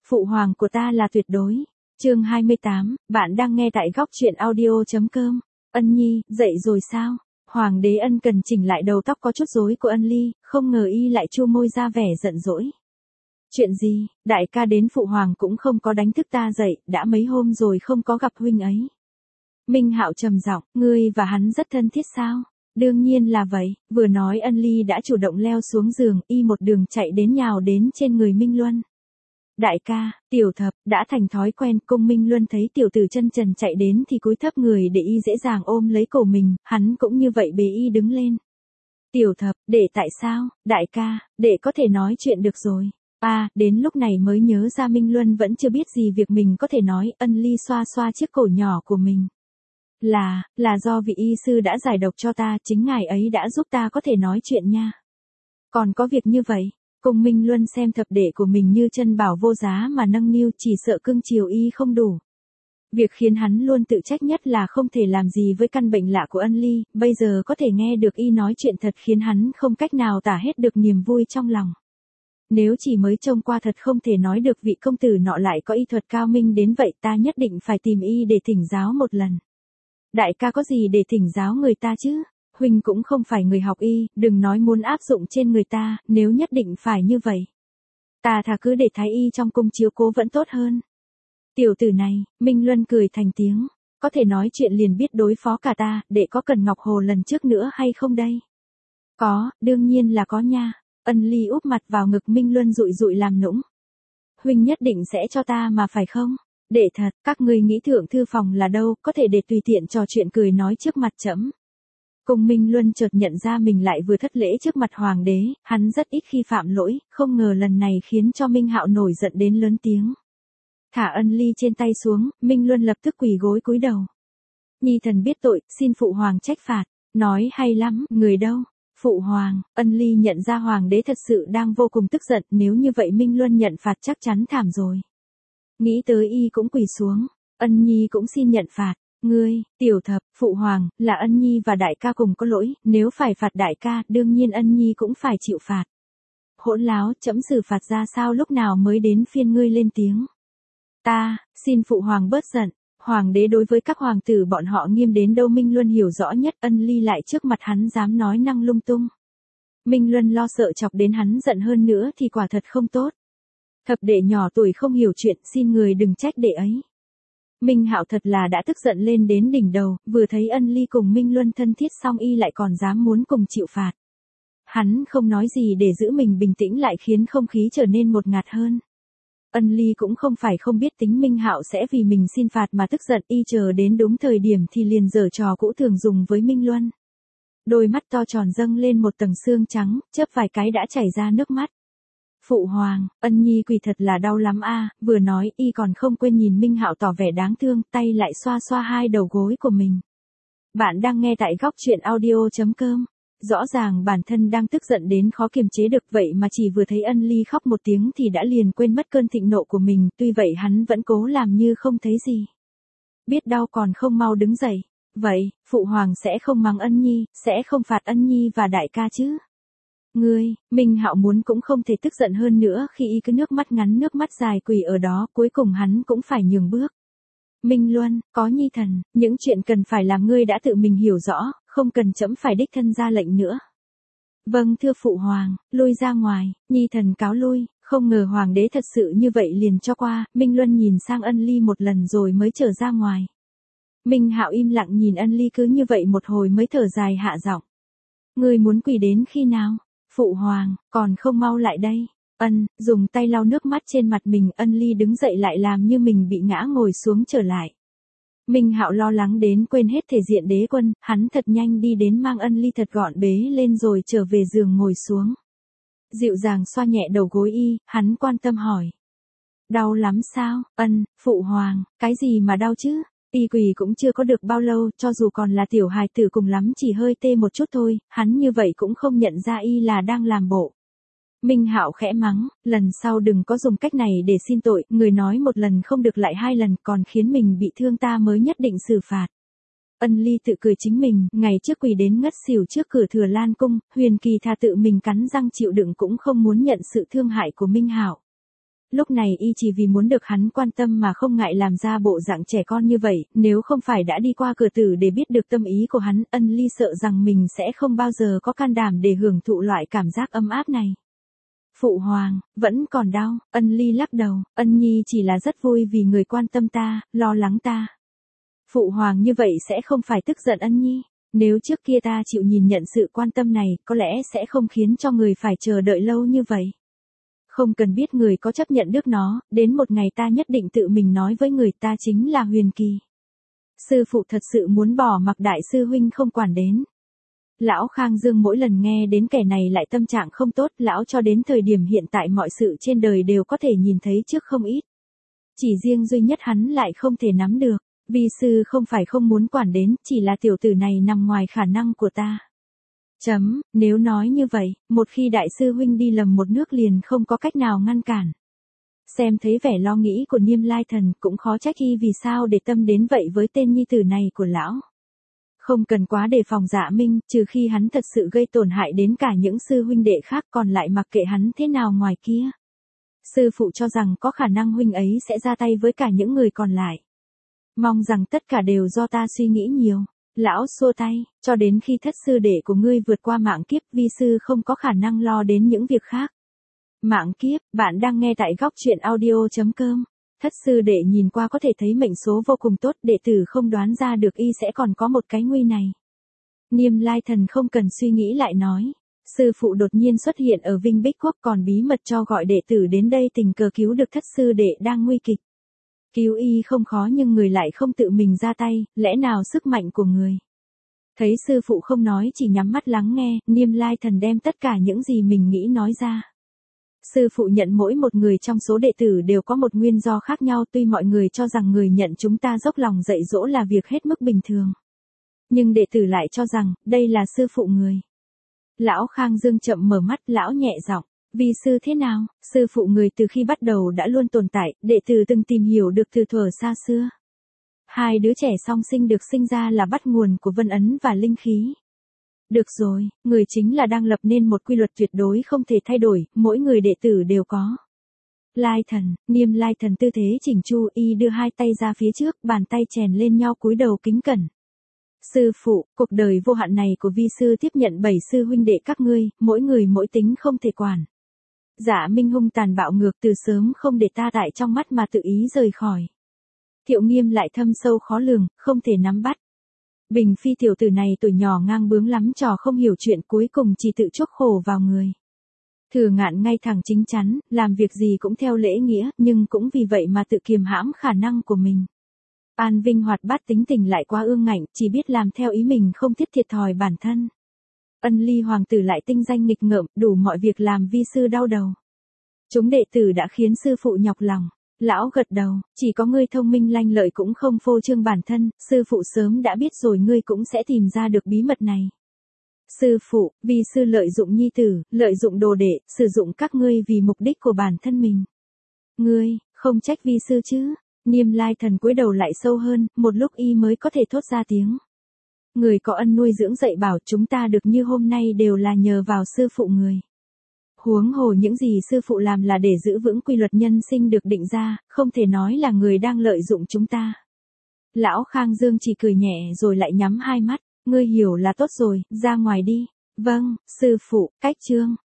Phụ hoàng của ta là tuyệt đối. Chương 28, bạn đang nghe tại góc truyện audio.com. Ân Nhi, dậy rồi sao? Hoàng đế Ân cần chỉnh lại đầu tóc có chút rối của Ân Ly, không ngờ y lại chu môi ra vẻ giận dỗi. Chuyện gì, đại ca đến phụ hoàng cũng không có đánh thức ta dậy, đã mấy hôm rồi không có gặp huynh ấy. Minh Hạo trầm giọng, ngươi và hắn rất thân thiết sao? Đương nhiên là vậy, vừa nói Ân Ly đã chủ động leo xuống giường, y một đường chạy đến nhào đến trên người Minh Luân. Đại ca, tiểu thập, đã thành thói quen, Cung Minh Luân thấy tiểu tử chân trần chạy đến thì cúi thấp người để y dễ dàng ôm lấy cổ mình, hắn cũng như vậy bế y đứng lên. Tiểu thập, để tại sao, đại ca, để có thể nói chuyện được rồi. Đến lúc này mới nhớ ra Minh Luân vẫn chưa biết gì việc mình có thể nói, Ân Ly xoa xoa chiếc cổ nhỏ của mình. Là do vị y sư đã giải độc cho ta, chính ngài ấy đã giúp ta có thể nói chuyện nha. Còn có việc như vậy, Cung Minh Luân xem thập đệ của mình như chân bảo vô giá mà nâng niu, chỉ sợ cưng chiều y không đủ. Việc khiến hắn luôn tự trách nhất là không thể làm gì với căn bệnh lạ của Ân Ly, bây giờ có thể nghe được y nói chuyện thật khiến hắn không cách nào tả hết được niềm vui trong lòng. Nếu chỉ mới trông qua thật không thể nói được vị công tử nọ lại có y thuật cao minh đến vậy, ta nhất định phải tìm y để thỉnh giáo một lần. Đại ca có gì để thỉnh giáo người ta chứ? Huynh cũng không phải người học y, đừng nói muốn áp dụng trên người ta, nếu nhất định phải như vậy. Ta thà cứ để thái y trong cung chiếu cố vẫn tốt hơn. Tiểu tử này, Minh Luân cười thành tiếng, có thể nói chuyện liền biết đối phó cả ta, để có cần Ngọc Hồ lần trước nữa hay không đây? Có, đương nhiên là có nha. Ân Ly úp mặt vào ngực Minh Luân dụi dụi làm nũng. Huynh nhất định sẽ cho ta mà phải không? Để thật, các ngươi nghĩ thượng thư phòng là đâu, có thể để tùy tiện trò chuyện cười nói trước mặt trẫm. Cung Minh Luân chợt nhận ra mình lại vừa thất lễ trước mặt hoàng đế, hắn rất ít khi phạm lỗi, không ngờ lần này khiến cho Minh Hạo nổi giận đến lớn tiếng. Thả Ân Ly trên tay xuống, Minh Luân lập tức quỳ gối cúi đầu. Nhi thần biết tội, xin phụ hoàng trách phạt. Nói hay lắm, người đâu? Phụ hoàng. Ân Ly nhận ra hoàng đế thật sự đang vô cùng tức giận, nếu như vậy Minh Luân nhận phạt chắc chắn thảm rồi. Nghĩ tới y cũng quỳ xuống, Ân Nhi cũng xin nhận phạt. Ngươi, tiểu thập, phụ hoàng, là Ân Nhi và đại ca cùng có lỗi, nếu phải phạt đại ca, đương nhiên Ân Nhi cũng phải chịu phạt. Hỗn láo, trẫm xử phạt ra sao, lúc nào mới đến phiên ngươi lên tiếng. Ta, xin phụ hoàng bớt giận. Hoàng đế đối với các hoàng tử bọn họ nghiêm đến đâu Minh Luân hiểu rõ nhất, Ân Ly lại trước mặt hắn dám nói năng lung tung. Minh Luân lo sợ chọc đến hắn giận hơn nữa thì quả thật không tốt. Thập đệ nhỏ tuổi không hiểu chuyện, xin người đừng trách đệ ấy. Minh Hạo thật là đã tức giận lên đến đỉnh đầu, vừa thấy Ân Ly cùng Minh Luân thân thiết xong y lại còn dám muốn cùng chịu phạt. Hắn không nói gì để giữ mình bình tĩnh lại khiến không khí trở nên ngột ngạt hơn. Ân Ly cũng không phải không biết tính Minh Hạo sẽ vì mình xin phạt mà tức giận, y chờ đến đúng thời điểm thì liền giở trò cũ thường dùng với Minh Luân. Đôi mắt to tròn dâng lên một tầng xương trắng, chớp vài cái đã chảy ra nước mắt. Phụ hoàng, Ân Nhi quỳ thật là đau lắm vừa nói y còn không quên nhìn Minh Hạo tỏ vẻ đáng thương, tay lại xoa xoa hai đầu gối của mình. Bạn đang nghe tại góc truyện audio.com. Rõ ràng bản thân đang tức giận đến khó kiềm chế được, vậy mà chỉ vừa thấy Ân Ly khóc một tiếng thì đã liền quên mất cơn thịnh nộ của mình, tuy vậy hắn vẫn cố làm như không thấy gì. Biết đau còn không mau đứng dậy. Vậy, phụ hoàng sẽ không mắng Ân Nhi, sẽ không phạt Ân Nhi và đại ca chứ? Ngươi, Minh Hạo muốn cũng không thể tức giận hơn nữa khi y cứ nước mắt ngắn nước mắt dài quỳ ở đó, cuối cùng hắn cũng phải nhường bước. Minh Luân, có Nhi thần, những chuyện cần phải làm ngươi đã tự mình hiểu rõ, không cần trẫm phải đích thân ra lệnh nữa. Vâng thưa phụ hoàng, lui ra ngoài. Nhi thần cáo lui. Không ngờ hoàng đế thật sự như vậy liền cho qua. Minh Luân nhìn sang Ân Ly một lần rồi mới trở ra ngoài. Minh Hạo im lặng nhìn Ân Ly cứ như vậy một hồi mới thở dài hạ giọng. Ngươi muốn quỳ đến khi nào? Phụ hoàng, còn không mau lại đây. Dùng tay lau nước mắt trên mặt mình, Ân Ly đứng dậy lại làm như mình bị ngã ngồi xuống trở lại. Minh Hạo lo lắng đến quên hết thể diện đế quân, hắn thật nhanh đi đến mang Ân Ly thật gọn bế lên rồi trở về giường ngồi xuống. Dịu dàng xoa nhẹ đầu gối y, hắn quan tâm hỏi. Đau lắm sao? Phụ hoàng, cái gì mà đau chứ? Y quỳ cũng chưa có được bao lâu, cho dù còn là tiểu hài tử cùng lắm chỉ hơi tê một chút thôi, hắn như vậy cũng không nhận ra y là đang làm bộ. Minh Hạo khẽ mắng, lần sau đừng có dùng cách này để xin tội, người nói một lần không được lại hai lần, còn khiến mình bị thương ta mới nhất định xử phạt. Ân Ly tự cười chính mình, ngày trước quỳ đến ngất xỉu trước cửa Thừa Lan cung, Huyền Kỳ thà tự mình cắn răng chịu đựng cũng không muốn nhận sự thương hại của Minh Hạo. Lúc này y chỉ vì muốn được hắn quan tâm mà không ngại làm ra bộ dạng trẻ con như vậy, nếu không phải đã đi qua cửa tử để biết được tâm ý của hắn, Ân Ly sợ rằng mình sẽ không bao giờ có can đảm để hưởng thụ loại cảm giác ấm áp này. Phụ hoàng, vẫn còn đau, Ân Ly lắc đầu, Ân Nhi chỉ là rất vui vì người quan tâm ta, lo lắng ta. Phụ hoàng như vậy sẽ không phải tức giận Ân Nhi. Nếu trước kia ta chịu nhìn nhận sự quan tâm này, có lẽ sẽ không khiến cho người phải chờ đợi lâu như vậy. Không cần biết người có chấp nhận được nó, đến một ngày ta nhất định tự mình nói với người ta chính là Huyền Kỳ. Sư phụ thật sự muốn bỏ mặc đại sư huynh không quản đến. Lão Khang Dương mỗi lần nghe đến kẻ này lại tâm trạng không tốt, lão cho đến thời điểm hiện tại mọi sự trên đời đều có thể nhìn thấy trước không ít. Chỉ riêng duy nhất hắn lại không thể nắm được. Vi sư không phải không muốn quản đến, chỉ là tiểu tử này nằm ngoài khả năng của ta. Nếu nói như vậy, một khi đại sư huynh đi lầm một nước liền không có cách nào ngăn cản. Xem thấy vẻ lo nghĩ của Niêm Lai Thần cũng khó trách y vì sao để tâm đến vậy với tên nhi tử này của lão. Không cần quá đề phòng Dạ Minh, trừ khi hắn thật sự gây tổn hại đến cả những sư huynh đệ khác, còn lại mặc kệ hắn thế nào ngoài kia. Sư phụ cho rằng có khả năng huynh ấy sẽ ra tay với cả những người còn lại. Mong rằng tất cả đều do ta suy nghĩ nhiều. Lão xua tay, cho đến khi thất sư đệ của ngươi vượt qua mạng kiếp, vi sư không có khả năng lo đến những việc khác. Mạng kiếp, bạn đang nghe tại góc truyện audio.com. Thất sư đệ nhìn qua có thể thấy mệnh số vô cùng tốt, đệ tử không đoán ra được y sẽ còn có một cái nguy này. Niêm Lai Thần không cần suy nghĩ lại nói. Sư phụ đột nhiên xuất hiện ở Vinh Bích Quốc, còn bí mật cho gọi đệ tử đến đây tình cờ cứu được thất sư đệ đang nguy kịch. Cứu y không khó nhưng người lại không tự mình ra tay, lẽ nào sức mạnh của người. Thấy sư phụ không nói chỉ nhắm mắt lắng nghe, Niêm Lai Thần đem tất cả những gì mình nghĩ nói ra. Sư phụ nhận mỗi một người trong số đệ tử đều có một nguyên do khác nhau, tuy mọi người cho rằng người nhận chúng ta dốc lòng dạy dỗ là việc hết mức bình thường. Nhưng đệ tử lại cho rằng, đây là sư phụ người. Lão Khang Dương chậm mở mắt, lão nhẹ giọng. Vi sư thế nào? Sư phụ người từ khi bắt đầu đã luôn tồn tại, đệ tử từng tìm hiểu được từ thuở xa xưa. Hai đứa trẻ song sinh được sinh ra là bắt nguồn của vân ấn và linh khí. Được rồi, người chính là đang lập nên một quy luật tuyệt đối không thể thay đổi, mỗi người đệ tử đều có. Lai Thần, Niêm Lai Thần tư thế chỉnh chu, y đưa hai tay ra phía trước, bàn tay chèn lên nhau cúi đầu kính cẩn. Sư phụ, cuộc đời vô hạn này của vi sư tiếp nhận 7 sư huynh đệ các ngươi, mỗi người mỗi tính không thể quản. Dạ Minh hung tàn bạo ngược, từ sớm không để ta tại trong mắt mà tự ý rời khỏi. Thiệu Nghiêm lại thâm sâu khó lường, không thể nắm bắt. Bình Phi tiểu tử này tuổi nhỏ ngang bướng lắm trò không hiểu chuyện, cuối cùng chỉ tự chuốc khổ vào người. Thừa Ngạn ngay thẳng chính chắn, làm việc gì cũng theo lễ nghĩa, nhưng cũng vì vậy mà tự kiềm hãm khả năng của mình. An Vinh hoạt bát tính tình lại quá ương ngạnh, chỉ biết làm theo ý mình không thiết thiệt thòi bản thân. Ân Ly hoàng tử lại tinh danh nghịch ngợm, đủ mọi việc làm vi sư đau đầu. Chúng đệ tử đã khiến sư phụ nhọc lòng. Lão gật đầu, chỉ có ngươi thông minh lanh lợi cũng không phô trương bản thân, sư phụ sớm đã biết rồi, ngươi cũng sẽ tìm ra được bí mật này. Sư phụ, vi sư lợi dụng nhi tử, lợi dụng đồ đệ, sử dụng các ngươi vì mục đích của bản thân mình. Ngươi, không trách vi sư chứ? Niêm Lai Thần cúi đầu lại sâu hơn, một lúc y mới có thể thốt ra tiếng. Người có ân nuôi dưỡng dạy bảo chúng ta được như hôm nay đều là nhờ vào sư phụ người. Huống hồ những gì sư phụ làm là để giữ vững quy luật nhân sinh được định ra, không thể nói là người đang lợi dụng chúng ta. Lão Khang Dương chỉ cười nhẹ rồi lại nhắm hai mắt, ngươi hiểu là tốt rồi, ra ngoài đi. Vâng, sư phụ, cách chương.